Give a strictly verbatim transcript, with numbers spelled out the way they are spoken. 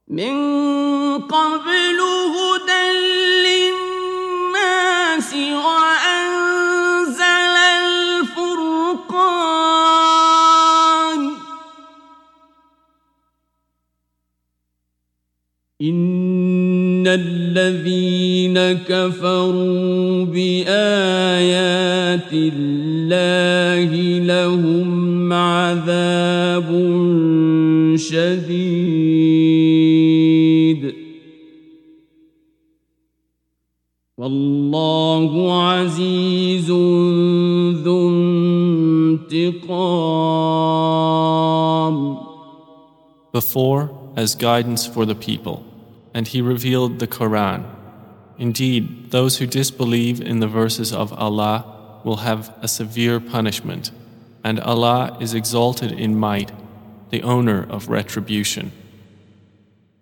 من قبل هدى للناس وأنزل الفرقان إن الذين كفروا بآيات الله لهم عذاب شديد والله عزيز ذو انتقام. Before, as guidance for the people, and He revealed the Quran. Indeed, those who disbelieve in the verses of Allah will have a severe punishment, and Allah is exalted in might, the owner of retribution.